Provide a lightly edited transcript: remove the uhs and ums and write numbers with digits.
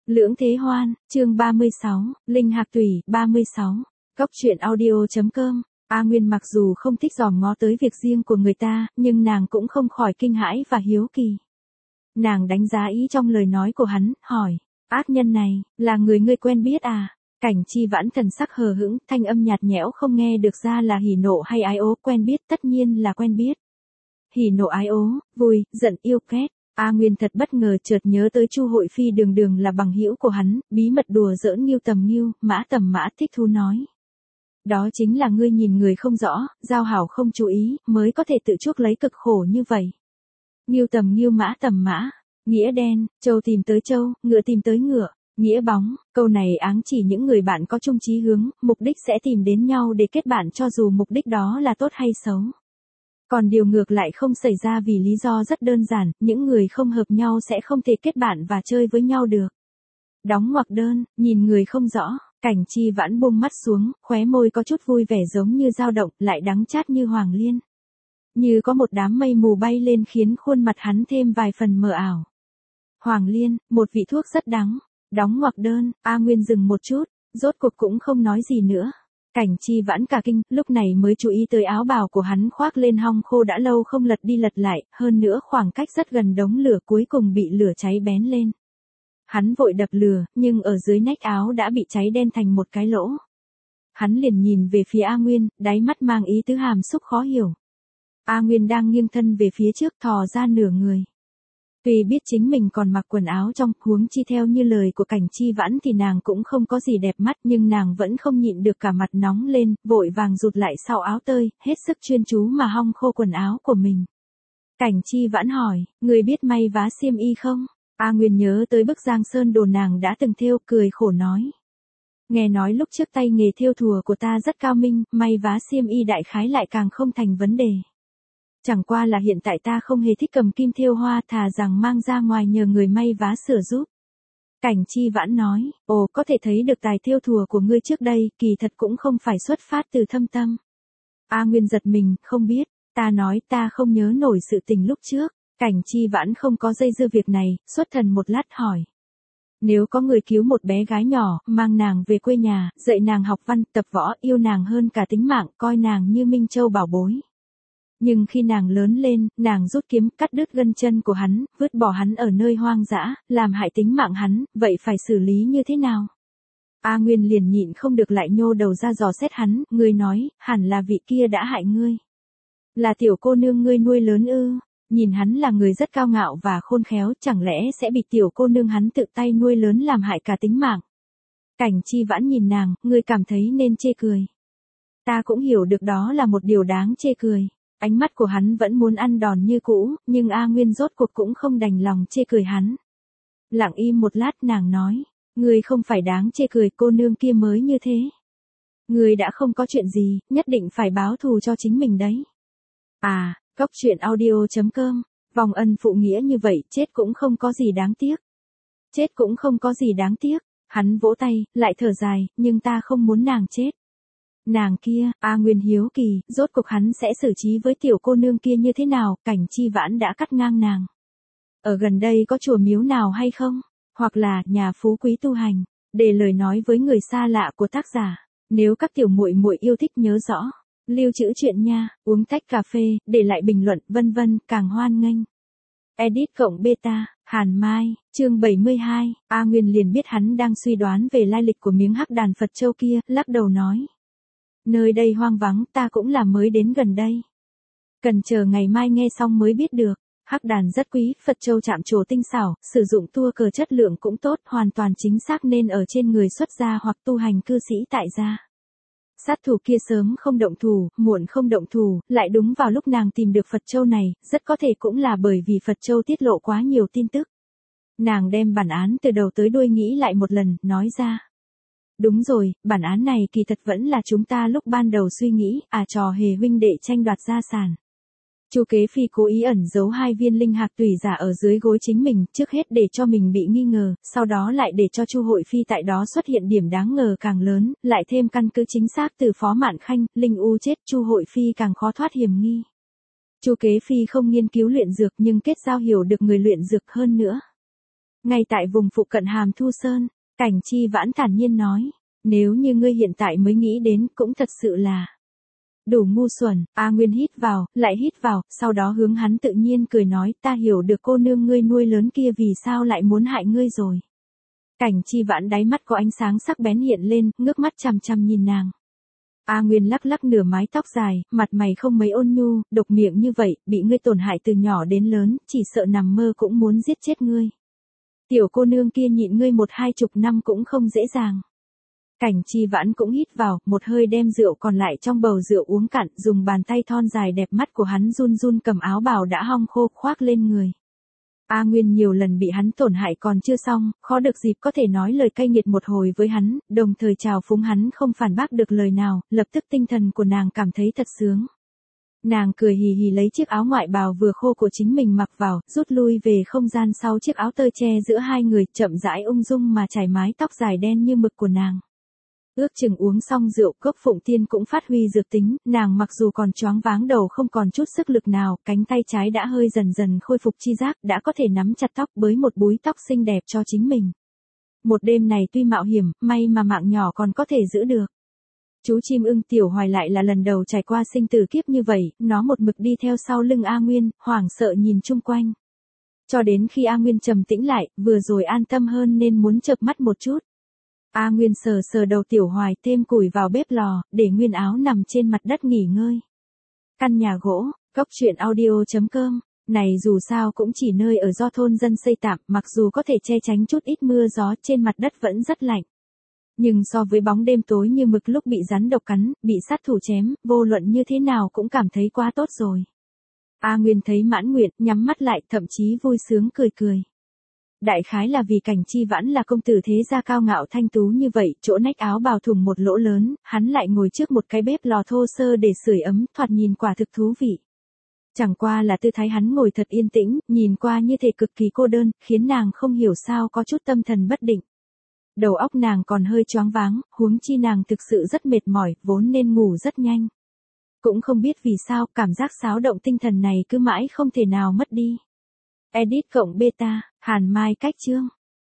Lưỡng Thế Hoan, chương 36, Linh Hạc Tùy, 36. Cốc truyện audio.com. A Nguyên mặc dù không thích dòm ngó tới việc riêng của người ta, nhưng nàng cũng không khỏi kinh hãi và hiếu kỳ. Nàng đánh giá ý trong lời nói của hắn, hỏi, ác nhân này, là người ngươi quen biết à? Cảnh Chi Vãn thần sắc hờ hững, thanh âm nhạt nhẽo không nghe được ra là hỉ nộ hay ái ố, quen biết tất nhiên là quen biết. Hỉ nộ ái ố, vui, giận yêu ghét. A Nguyên thật bất ngờ chợt nhớ tới Chu Hội Phi đường đường là bằng hữu của hắn, bí mật đùa giỡn Ngưu Tầm Ngưu, Mã Tầm Mã thích thú nói. Đó chính là ngươi nhìn người không rõ, giao hảo không chú ý, mới có thể tự chuốc lấy cực khổ như vậy. Ngưu Tầm Ngưu Mã Tầm Mã, nghĩa đen, trâu tìm tới trâu, ngựa tìm tới ngựa, nghĩa bóng, câu này áng chỉ những người bạn có chung chí hướng, mục đích sẽ tìm đến nhau để kết bạn cho dù mục đích đó là tốt hay xấu. Còn điều ngược lại không xảy ra vì lý do rất đơn giản, những người không hợp nhau sẽ không thể kết bạn và chơi với nhau được. Đóng ngoặc đơn, nhìn người không rõ, Cảnh Chi Vãn buông mắt xuống, khóe môi có chút vui vẻ giống như dao động, lại đắng chát như hoàng liên. Như có một đám mây mù bay lên khiến khuôn mặt hắn thêm vài phần mờ ảo. Hoàng liên, một vị thuốc rất đắng. Đóng ngoặc đơn, A Nguyên dừng một chút, rốt cuộc cũng không nói gì nữa. Cảnh Chi Vãn cả kinh, lúc này mới chú ý tới áo bào của hắn khoác lên hong khô đã lâu không lật đi lật lại, hơn nữa khoảng cách rất gần đống lửa cuối cùng bị lửa cháy bén lên. Hắn vội đập lửa, nhưng ở dưới nách áo đã bị cháy đen thành một cái lỗ. Hắn liền nhìn về phía A Nguyên, đáy mắt mang ý tứ hàm xúc khó hiểu. A Nguyên đang nghiêng thân về phía trước thò ra nửa người. Tuy biết chính mình còn mặc quần áo trong, huống chi theo như lời của Cảnh Chi Vãn thì nàng cũng không có gì đẹp mắt, nhưng nàng vẫn không nhịn được cả mặt nóng lên, vội vàng rụt lại sau áo tơi, hết sức chuyên chú mà hong khô quần áo của mình. Cảnh Chi Vãn hỏi, người biết may vá xiêm y không? A Nguyên nhớ tới bức Giang Sơn đồ nàng đã từng thêu, cười khổ nói. Nghe nói lúc trước tay nghề thêu thùa của ta rất cao minh, may vá xiêm y đại khái lại càng không thành vấn đề. Chẳng qua là hiện tại ta không hề thích cầm kim thêu hoa, thà rằng mang ra ngoài nhờ người may vá sửa giúp. Cảnh Chi Vãn nói, ồ, có thể thấy được tài thêu thùa của ngươi trước đây, kỳ thật cũng không phải xuất phát từ thâm tâm. A Nguyên giật mình, không biết, ta nói ta không nhớ nổi sự tình lúc trước. Cảnh Chi Vãn không có dây dưa việc này, xuất thần một lát hỏi. Nếu có người cứu một bé gái nhỏ, mang nàng về quê nhà, dạy nàng học văn, tập võ, yêu nàng hơn cả tính mạng, coi nàng như Minh Châu bảo bối. Nhưng khi nàng lớn lên, nàng rút kiếm cắt đứt gân chân của hắn, vứt bỏ hắn ở nơi hoang dã, làm hại tính mạng hắn, vậy phải xử lý như thế nào? A Nguyên liền nhịn không được lại nhô đầu ra dò xét hắn, ngươi nói, hẳn là vị kia đã hại ngươi. Là tiểu cô nương ngươi nuôi lớn ư? Nhìn hắn là người rất cao ngạo và khôn khéo, chẳng lẽ sẽ bị tiểu cô nương hắn tự tay nuôi lớn làm hại cả tính mạng? Cảnh Chi Vãn nhìn nàng, ngươi cảm thấy nên chê cười. Ta cũng hiểu được đó là một điều đáng chê cười. Ánh mắt của hắn vẫn muốn ăn đòn như cũ, nhưng A Nguyên rốt cuộc cũng không đành lòng chê cười hắn. Lặng im một lát nàng nói, ngươi không phải đáng chê cười, cô nương kia mới như thế. Ngươi đã không có chuyện gì, nhất định phải báo thù cho chính mình đấy. À, Cốc truyện audio.com, vòng ân phụ nghĩa như vậy, chết cũng không có gì đáng tiếc. Chết cũng không có gì đáng tiếc, hắn vỗ tay, lại thở dài, nhưng ta không muốn nàng chết. Nàng kia, A Nguyên hiếu kỳ, rốt cuộc hắn sẽ xử trí với tiểu cô nương kia như thế nào, Cảnh Chi Vãn đã cắt ngang nàng. Ở gần đây có chùa miếu nào hay không? Hoặc là, nhà phú quý tu hành, để lời nói với người xa lạ của tác giả. Nếu các tiểu muội muội yêu thích nhớ rõ, lưu trữ chuyện nha, uống tách cà phê, để lại bình luận, vân vân, càng hoan nghênh. Edit cộng beta, Hàn Mai, chương 72, A Nguyên liền biết hắn đang suy đoán về lai lịch của miếng hắc đàn Phật Châu kia, lắc đầu nói. Nơi đây hoang vắng, ta cũng là mới đến gần đây. Cần chờ ngày mai nghe xong mới biết được. Hắc đàn rất quý, Phật Châu chạm trổ tinh xảo, sử dụng tua cờ chất lượng cũng tốt, hoàn toàn chính xác nên ở trên người xuất gia hoặc tu hành cư sĩ tại gia. Sát thủ kia sớm không động thủ, muộn không động thủ, lại đúng vào lúc nàng tìm được Phật Châu này, rất có thể cũng là bởi vì Phật Châu tiết lộ quá nhiều tin tức. Nàng đem bản án từ đầu tới đuôi nghĩ lại một lần, nói ra. Đúng rồi, bản án này kỳ thật vẫn là chúng ta lúc ban đầu suy nghĩ, trò hề huynh đệ tranh đoạt gia sản. Chu Kế Phi cố ý ẩn giấu 2 viên linh hạc tùy giả ở dưới gối chính mình, trước hết để cho mình bị nghi ngờ, sau đó lại để cho Chu Hội Phi tại đó xuất hiện điểm đáng ngờ càng lớn, lại thêm căn cứ chính xác từ Phó Mạn Khanh, Linh U chết, Chu Hội Phi càng khó thoát hiểm nghi. Chu Kế Phi không nghiên cứu luyện dược nhưng kết giao hiểu được người luyện dược hơn nữa. Ngay tại vùng phụ cận Hàm Thu Sơn, Cảnh Chi Vãn thản nhiên nói. Nếu như ngươi hiện tại mới nghĩ đến cũng thật sự là đủ ngu xuẩn. A Nguyên hít vào, lại hít vào, sau đó hướng hắn tự nhiên cười nói, ta hiểu được cô nương ngươi nuôi lớn kia vì sao lại muốn hại ngươi rồi. Cảnh Chi Vãn đáy mắt có ánh sáng sắc bén hiện lên, ngước mắt chằm chằm nhìn nàng. A Nguyên lắc lắc nửa mái tóc dài, mặt mày không mấy ôn nhu, độc miệng như vậy, bị ngươi tổn hại từ nhỏ đến lớn, chỉ sợ nằm mơ cũng muốn giết chết ngươi. Tiểu cô nương kia nhịn ngươi 1-20 năm cũng không dễ dàng. Cảnh Chi Vãn cũng hít vào, một hơi đem rượu còn lại trong bầu rượu uống cạn, dùng bàn tay thon dài đẹp mắt của hắn run run cầm áo bào đã hong khô khoác lên người. A Nguyên nhiều lần bị hắn tổn hại còn chưa xong, khó được dịp có thể nói lời cay nghiệt một hồi với hắn, đồng thời chào phúng hắn không phản bác được lời nào, lập tức tinh thần của nàng cảm thấy thật sướng. Nàng cười hì hì lấy chiếc áo ngoại bào vừa khô của chính mình mặc vào, rút lui về không gian sau chiếc áo tơi che giữa hai người, chậm rãi ung dung mà chải mái tóc dài đen như mực của nàng. Ước chừng uống xong rượu, Cốc Phụng Tiên cũng phát huy dược tính, nàng mặc dù còn choáng váng đầu không còn chút sức lực nào, cánh tay trái đã hơi dần dần khôi phục chi giác, đã có thể nắm chặt tóc bới một búi tóc xinh đẹp cho chính mình. Một đêm này tuy mạo hiểm, may mà mạng nhỏ còn có thể giữ được. Chú chim ưng Tiểu Hoài lại là lần đầu trải qua sinh tử kiếp như vậy, nó một mực đi theo sau lưng A Nguyên, hoảng sợ nhìn chung quanh. Cho đến khi A Nguyên trầm tĩnh lại, vừa rồi an tâm hơn nên muốn chợp mắt một chút. A Nguyên sờ sờ đầu Tiểu Hoài, thêm củi vào bếp lò, để nguyên áo nằm trên mặt đất nghỉ ngơi. Căn nhà gỗ, coctruyện.audio.com, này dù sao cũng chỉ nơi ở do thôn dân xây tạm, mặc dù có thể che tránh chút ít mưa gió, trên mặt đất vẫn rất lạnh. Nhưng so với bóng đêm tối như mực lúc bị rắn độc cắn, bị sát thủ chém, vô luận như thế nào cũng cảm thấy quá tốt rồi. A Nguyên thấy mãn nguyện, nhắm mắt lại, thậm chí vui sướng cười cười. Đại khái là vì Cảnh Chi Vãn là công tử thế gia cao ngạo thanh tú như vậy, chỗ nách áo bào thủng một lỗ lớn, hắn lại ngồi trước một cái bếp lò thô sơ để sưởi ấm, thoạt nhìn quả thực thú vị. Chẳng qua là tư thái hắn ngồi thật yên tĩnh, nhìn qua như thể cực kỳ cô đơn, khiến nàng không hiểu sao có chút tâm thần bất định. Đầu óc nàng còn hơi choáng váng, huống chi nàng thực sự rất mệt mỏi, vốn nên ngủ rất nhanh. Cũng không biết vì sao, cảm giác xáo động tinh thần này cứ mãi không thể nào mất đi. Edit cộng beta, Hàn Mai cách chương.